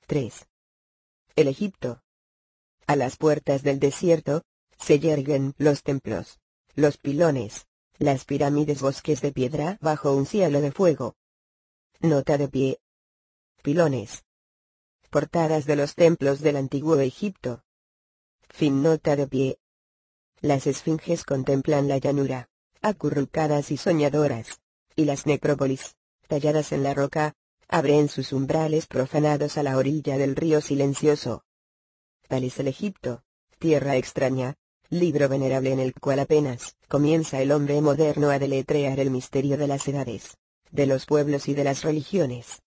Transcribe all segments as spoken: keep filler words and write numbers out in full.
tres. El Egipto. A las puertas del desierto, se yerguen los templos, los pilones, las pirámides, bosques de piedra bajo un cielo de fuego. Nota de pie. Pilones. Portadas de los templos del antiguo Egipto. Fin. Nota de pie. Las esfinges contemplan la llanura, acurrucadas y soñadoras, y las necrópolis, talladas en la roca, abren sus umbrales profanados a la orilla del río silencioso. Tal es el Egipto, tierra extraña, libro venerable en el cual apenas comienza el hombre moderno a deletrear el misterio de las edades, de los pueblos y de las religiones.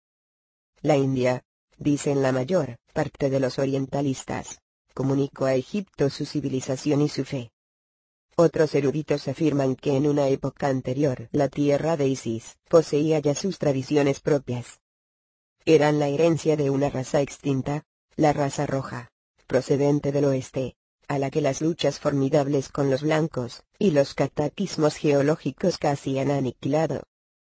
La India, dicen la mayor parte de los orientalistas, comunicó a Egipto su civilización y su fe. Otros eruditos afirman que en una época anterior la tierra de Isis poseía ya sus tradiciones propias. Eran la herencia de una raza extinta, la raza roja, procedente del oeste, a la que las luchas formidables con los blancos y los cataclismos geológicos casi han aniquilado.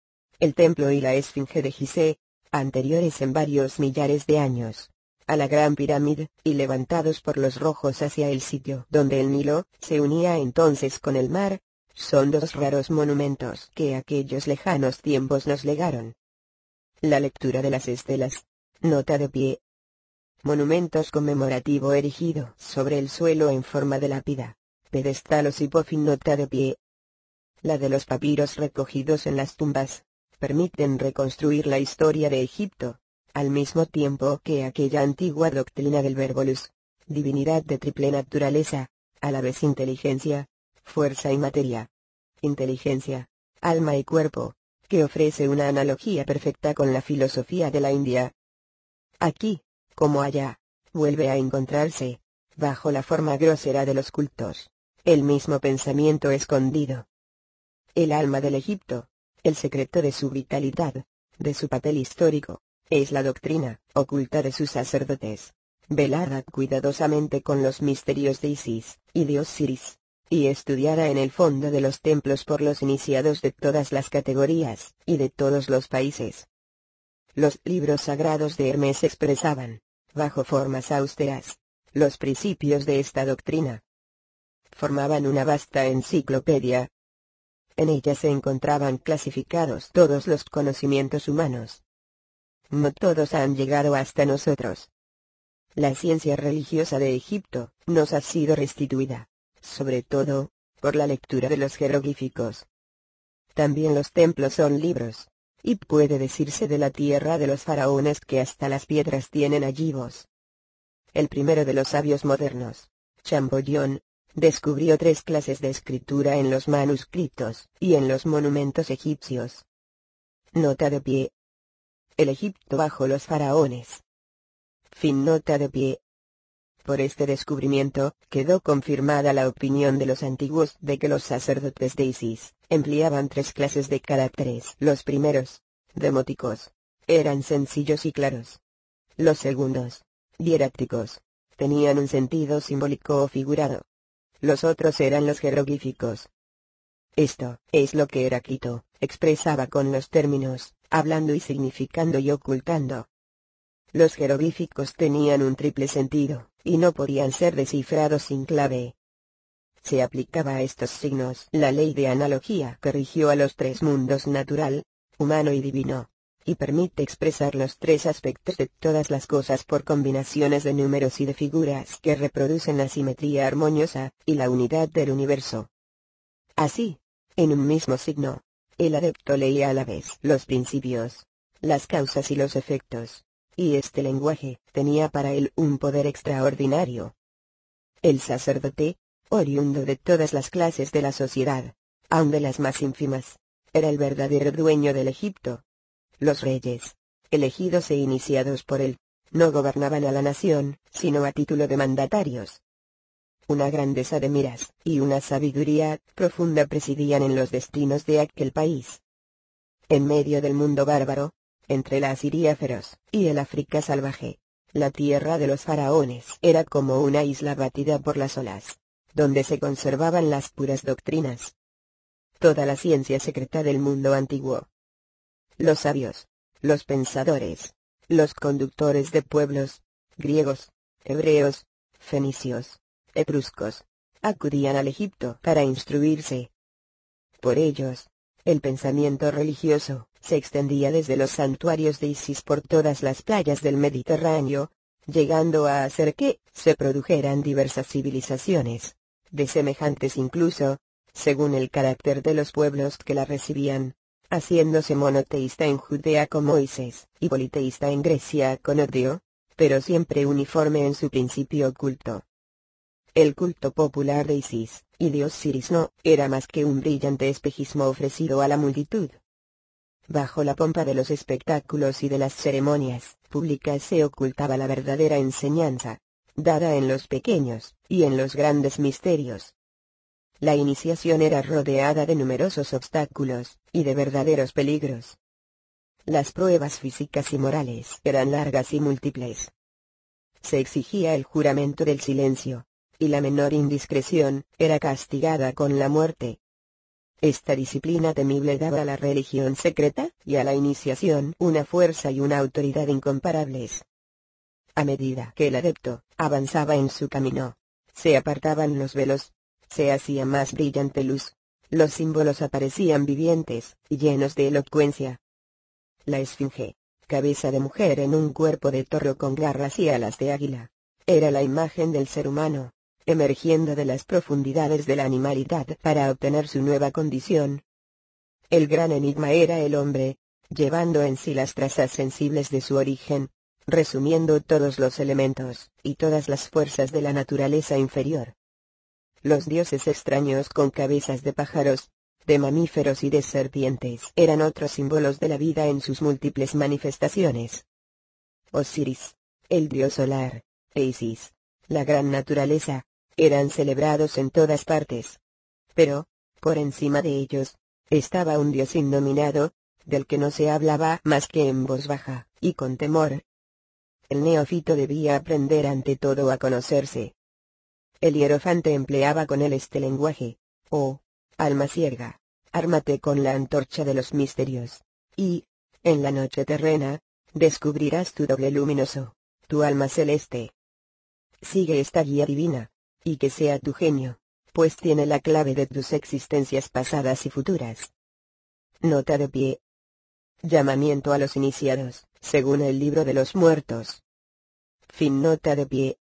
El templo y la esfinge de Gizeh, anteriores en varios millares de años a la Gran Pirámide, y levantados por los rojos hacia el sitio donde el Nilo se unía entonces con el mar, son dos raros monumentos que aquellos lejanos tiempos nos legaron. La lectura de las estelas. Nota de pie. Monumentos conmemorativo erigido sobre el suelo en forma de lápida, pedestal o sipofin. Nota de pie. La de los papiros recogidos en las tumbas, permiten reconstruir la historia de Egipto, al mismo tiempo que aquella antigua doctrina del verbolus, divinidad de triple naturaleza, a la vez inteligencia, fuerza y materia. Inteligencia, alma y cuerpo, que ofrece una analogía perfecta con la filosofía de la India. Aquí, como allá, vuelve a encontrarse, bajo la forma grosera de los cultos, el mismo pensamiento escondido. El alma del Egipto, el secreto de su vitalidad, de su papel histórico, es la doctrina oculta de sus sacerdotes, velada cuidadosamente con los misterios de Isis y de Osiris, y estudiada en el fondo de los templos por los iniciados de todas las categorías y de todos los países. Los libros sagrados de Hermes expresaban, bajo formas austeras, los principios de esta doctrina. Formaban una vasta enciclopedia. En ella se encontraban clasificados todos los conocimientos humanos. No todos han llegado hasta nosotros. La ciencia religiosa de Egipto nos ha sido restituida, sobre todo, por la lectura de los jeroglíficos. También los templos son libros, y puede decirse de la tierra de los faraones que hasta las piedras tienen allí voz. El primero de los sabios modernos, Champollion, descubrió tres clases de escritura en los manuscritos y en los monumentos egipcios. Nota de pie. El Egipto bajo los faraones. Fin. Nota de pie. Por este descubrimiento, quedó confirmada la opinión de los antiguos de que los sacerdotes de Isis empleaban tres clases de caracteres. Los primeros, demóticos, eran sencillos y claros. Los segundos, dierácticos, tenían un sentido simbólico o figurado. Los otros eran los jeroglíficos. Esto es lo que Heráclito expresaba con los términos, hablando y significando y ocultando. Los jeroglíficos tenían un triple sentido, y no podían ser descifrados sin clave. Se aplicaba a estos signos la ley de analogía que rigió a los tres mundos natural, humano y divino, y permite expresar los tres aspectos de todas las cosas por combinaciones de números y de figuras que reproducen la simetría armoniosa y la unidad del universo. Así, en un mismo signo, el adepto leía a la vez los principios, las causas y los efectos, y este lenguaje tenía para él un poder extraordinario. El sacerdote, oriundo de todas las clases de la sociedad, aun de las más ínfimas, era el verdadero dueño del Egipto. Los reyes, elegidos e iniciados por él, no gobernaban a la nación, sino a título de mandatarios. Una grandeza de miras y una sabiduría profunda presidían en los destinos de aquel país. En medio del mundo bárbaro, entre la Asiria feroz y el África salvaje, la tierra de los faraones era como una isla batida por las olas, donde se conservaban las puras doctrinas. Toda la ciencia secreta del mundo antiguo. Los sabios, los pensadores, Los conductores de pueblos, griegos, hebreos, fenicios, etruscos, acudían al Egipto para instruirse. Por ellos, el pensamiento religioso se extendía desde los santuarios de Isis por todas las playas del Mediterráneo, llegando a hacer que se produjeran diversas civilizaciones, de semejantes incluso, según el carácter de los pueblos que la recibían, haciéndose monoteísta en Judea con Moisés, y politeísta en Grecia con Odio, pero siempre uniforme en su principio culto. El culto popular de Isis y de Osiris no era más que un brillante espejismo ofrecido a la multitud. Bajo la pompa de los espectáculos y de las ceremonias públicas se ocultaba la verdadera enseñanza, dada en los pequeños y en los grandes misterios. La iniciación era rodeada de numerosos obstáculos y de verdaderos peligros. Las pruebas físicas y morales eran largas y múltiples. Se exigía el juramento del silencio, y la menor indiscreción era castigada con la muerte. Esta disciplina temible daba a la religión secreta y a la iniciación una fuerza y una autoridad incomparables. A medida que el adepto avanzaba en su camino, se apartaban los velos, se hacía más brillante luz, los símbolos aparecían vivientes y llenos de elocuencia. La esfinge, cabeza de mujer en un cuerpo de toro con garras y alas de águila, era la imagen del ser humano, emergiendo de las profundidades de la animalidad para obtener su nueva condición. El gran enigma era el hombre, llevando en sí las trazas sensibles de su origen, resumiendo todos los elementos y todas las fuerzas de la naturaleza inferior. Los dioses extraños con cabezas de pájaros, de mamíferos y de serpientes eran otros símbolos de la vida en sus múltiples manifestaciones. Osiris, el dios solar, e Isis, la gran naturaleza, eran celebrados en todas partes. Pero, por encima de ellos, estaba un dios indominado, del que no se hablaba más que en voz baja y con temor. El neófito debía aprender ante todo a conocerse. El hierofante empleaba con él este lenguaje: oh, alma ciega, ármate con la antorcha de los misterios, y, en la noche terrena, descubrirás tu doble luminoso, tu alma celeste. Sigue esta guía divina, y que sea tu genio, pues tiene la clave de tus existencias pasadas y futuras. Nota de pie. Llamamiento a los iniciados, según el libro de los muertos. Fin. Nota de pie.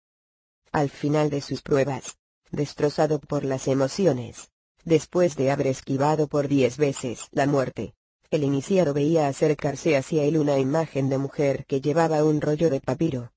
Al final de sus pruebas, destrozado por las emociones, después de haber esquivado por diez veces la muerte, el iniciado veía acercarse hacia él una imagen de mujer que llevaba un rollo de papiro.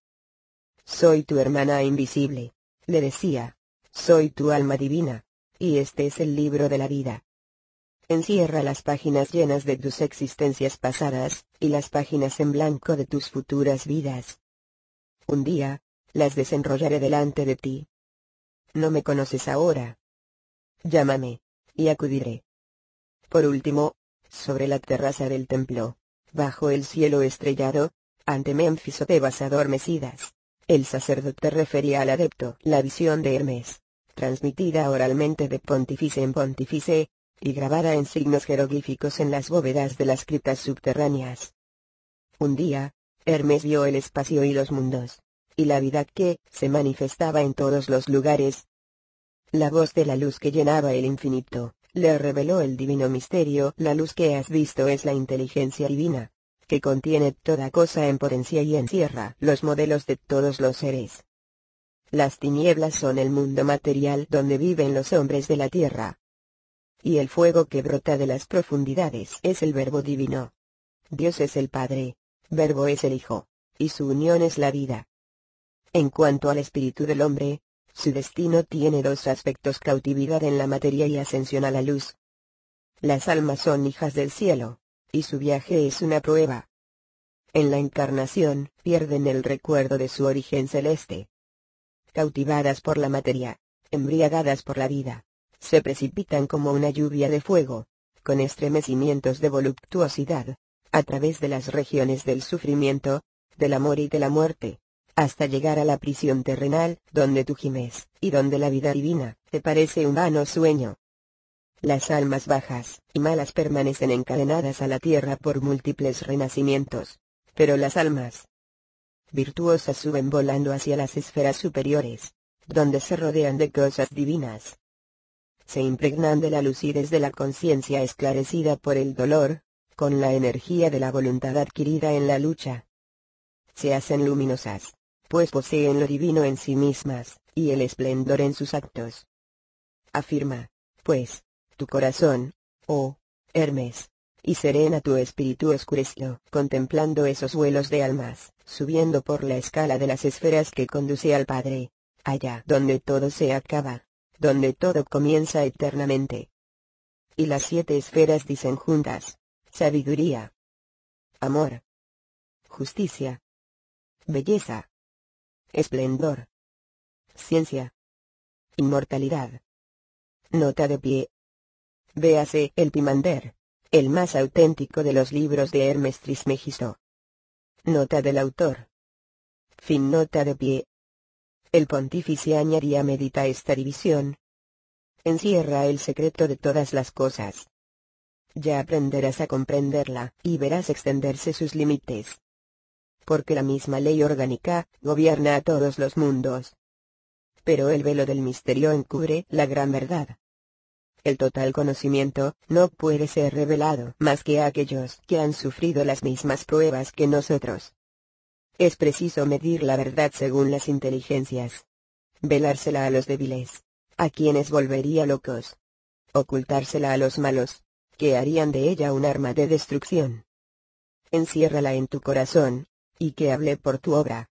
Soy tu hermana invisible, le decía, soy tu alma divina, y este es el libro de la vida. Encierra las páginas llenas de tus existencias pasadas, y las páginas en blanco de tus futuras vidas. Un día, las desenrollaré delante de ti. No me conoces ahora. Llámame, y acudiré. Por último, sobre la terraza del templo, bajo el cielo estrellado, ante Menfis o Tebas adormecidas, el sacerdote refería al adepto la visión de Hermes, transmitida oralmente de pontífice en pontífice, y grabada en signos jeroglíficos en las bóvedas de las criptas subterráneas. Un día, Hermes vio el espacio y los mundos, y la vida que se manifestaba en todos los lugares. La voz de la luz que llenaba el infinito, le reveló el divino misterio: la luz que has visto es la inteligencia divina, que contiene toda cosa en potencia y encierra los modelos de todos los seres. Las tinieblas son el mundo material donde viven los hombres de la tierra. Y el fuego que brota de las profundidades es el Verbo divino. Dios es el Padre, Verbo es el Hijo, y su unión es la vida. En cuanto al espíritu del hombre, su destino tiene dos aspectos: cautividad en la materia y ascensión a la luz. Las almas son hijas del cielo, y su viaje es una prueba. En la encarnación, pierden el recuerdo de su origen celeste. Cautivadas por la materia, embriagadas por la vida, se precipitan como una lluvia de fuego, con estremecimientos de voluptuosidad, a través de las regiones del sufrimiento, del amor y de la muerte, hasta llegar a la prisión terrenal, donde tú gimes, y donde la vida divina te parece un vano sueño. Las almas bajas y malas permanecen encadenadas a la tierra por múltiples renacimientos, pero las almas virtuosas suben volando hacia las esferas superiores, donde se rodean de cosas divinas. Se impregnan de la lucidez de la conciencia esclarecida por el dolor, con la energía de la voluntad adquirida en la lucha. Se hacen luminosas, pues poseen lo divino en sí mismas, y el esplendor en sus actos. Afirma, pues, tu corazón, oh, Hermes, y serena tu espíritu oscurecido, contemplando esos vuelos de almas, subiendo por la escala de las esferas que conduce al Padre, allá donde todo se acaba, donde todo comienza eternamente. Y las siete esferas dicen juntas: sabiduría, amor, justicia, belleza, esplendor, ciencia, inmortalidad. Nota de pie. Véase el Pimander, el más auténtico de los libros de Hermes Trismegisto. Nota del autor. Fin. Nota de pie. El pontífice añadía: medita esta división. Encierra el secreto de todas las cosas. Ya aprenderás a comprenderla, y verás extenderse sus límites. Porque la misma ley orgánica gobierna a todos los mundos. Pero el velo del misterio encubre la gran verdad. El total conocimiento no puede ser revelado más que a aquellos que han sufrido las mismas pruebas que nosotros. Es preciso medir la verdad según las inteligencias. Velársela a los débiles, a quienes volvería locos. Ocultársela a los malos, que harían de ella un arma de destrucción. Enciérrala en tu corazón, y que hable por tu obra.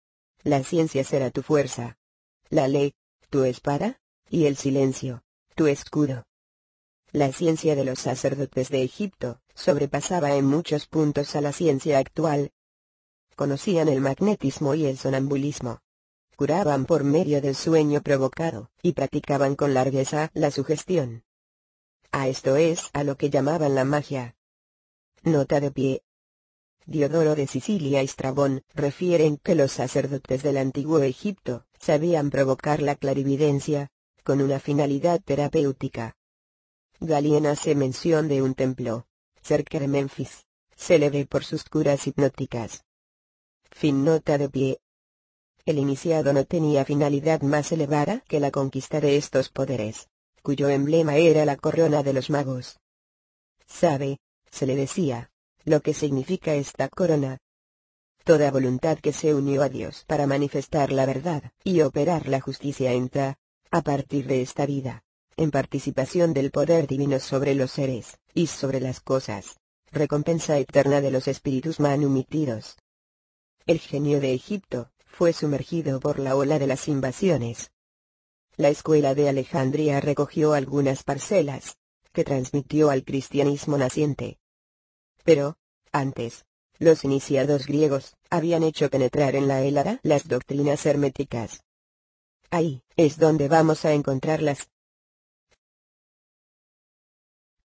La ciencia será tu fuerza. La ley, tu espada, y el silencio, tu escudo. La ciencia de los sacerdotes de Egipto sobrepasaba en muchos puntos a la ciencia actual. Conocían el magnetismo y el sonambulismo. Curaban por medio del sueño provocado, y practicaban con largueza la sugestión. A esto es a lo que llamaban la magia. Nota de pie. Diodoro de Sicilia y Estrabón refieren que los sacerdotes del antiguo Egipto sabían provocar la clarividencia, con una finalidad terapéutica. Galien hace mención de un templo, cerca de Memphis, célebre por sus curas hipnóticas. Fin. Nota de pie. El iniciado no tenía finalidad más elevada que la conquista de estos poderes, cuyo emblema era la corona de los magos. ¿Sabe, se le decía, lo que significa esta corona? Toda voluntad que se unió a Dios para manifestar la verdad y operar la justicia entra, a partir de esta vida, en participación del poder divino sobre los seres, y sobre las cosas, recompensa eterna de los espíritus manumitidos. El genio de Egipto fue sumergido por la ola de las invasiones. La escuela de Alejandría recogió algunas parcelas, que transmitió al cristianismo naciente. Pero, antes, los iniciados griegos habían hecho penetrar en la Hélada las doctrinas herméticas. Ahí es donde vamos a encontrarlas,